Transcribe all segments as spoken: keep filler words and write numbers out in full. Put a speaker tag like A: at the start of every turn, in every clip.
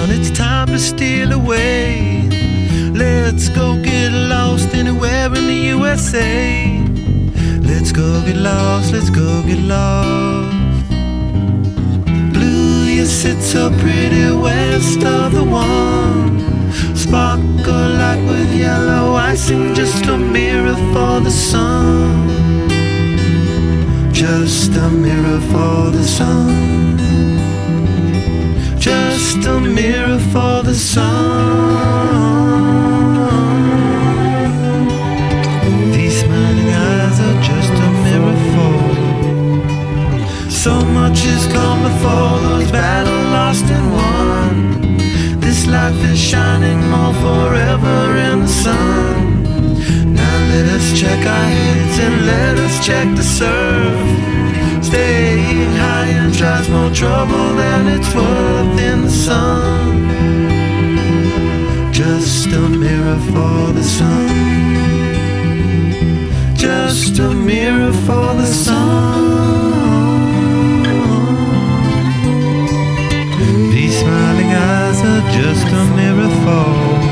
A: dawn, it's time to steal away. Let's go get lost anywhere in the U S A. Let's go get lost, let's go get lost. Blue, you sit so pretty west of the one. Sparkle light with yellow icing, just a mirror for the sun. Just a mirror for the sun. Just a mirror for the sun. These smiling eyes are just a mirror for. So much has come before, those battles lost and won. This life is shining more forever in the sun. Now let us check our heads and let us check the surf. Staying high and tries more trouble than it's worth in the sun. Just a mirror for the sun. Just a mirror for the sun. These smiling eyes are just a mirror for.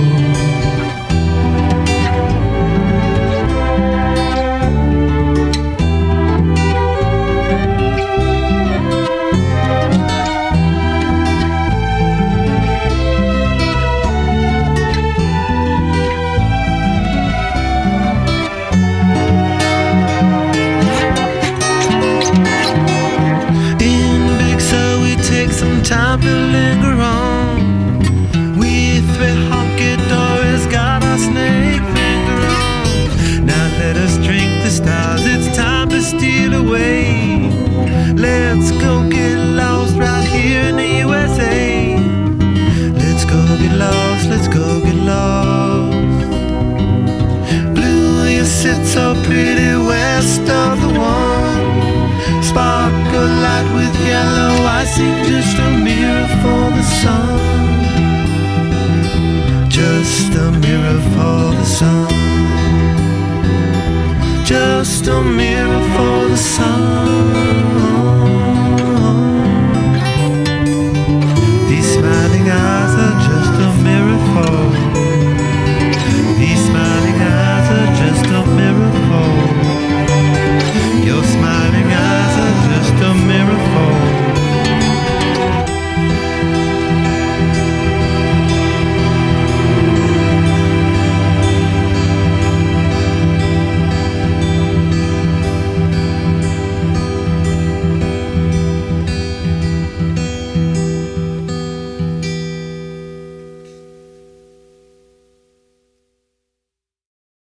A: Time to linger on. We three honky-dories got our snake finger on. Now let us drink the stars, it's time to steal away. Let's go get lost right here in the U S A. Let's go get lost, let's go get lost. Blue, you sit so pretty west of the one. Sparkle light with yellow icing, just a mirror for the sun. Just a mirror for the sun. Just a mirror for the sun.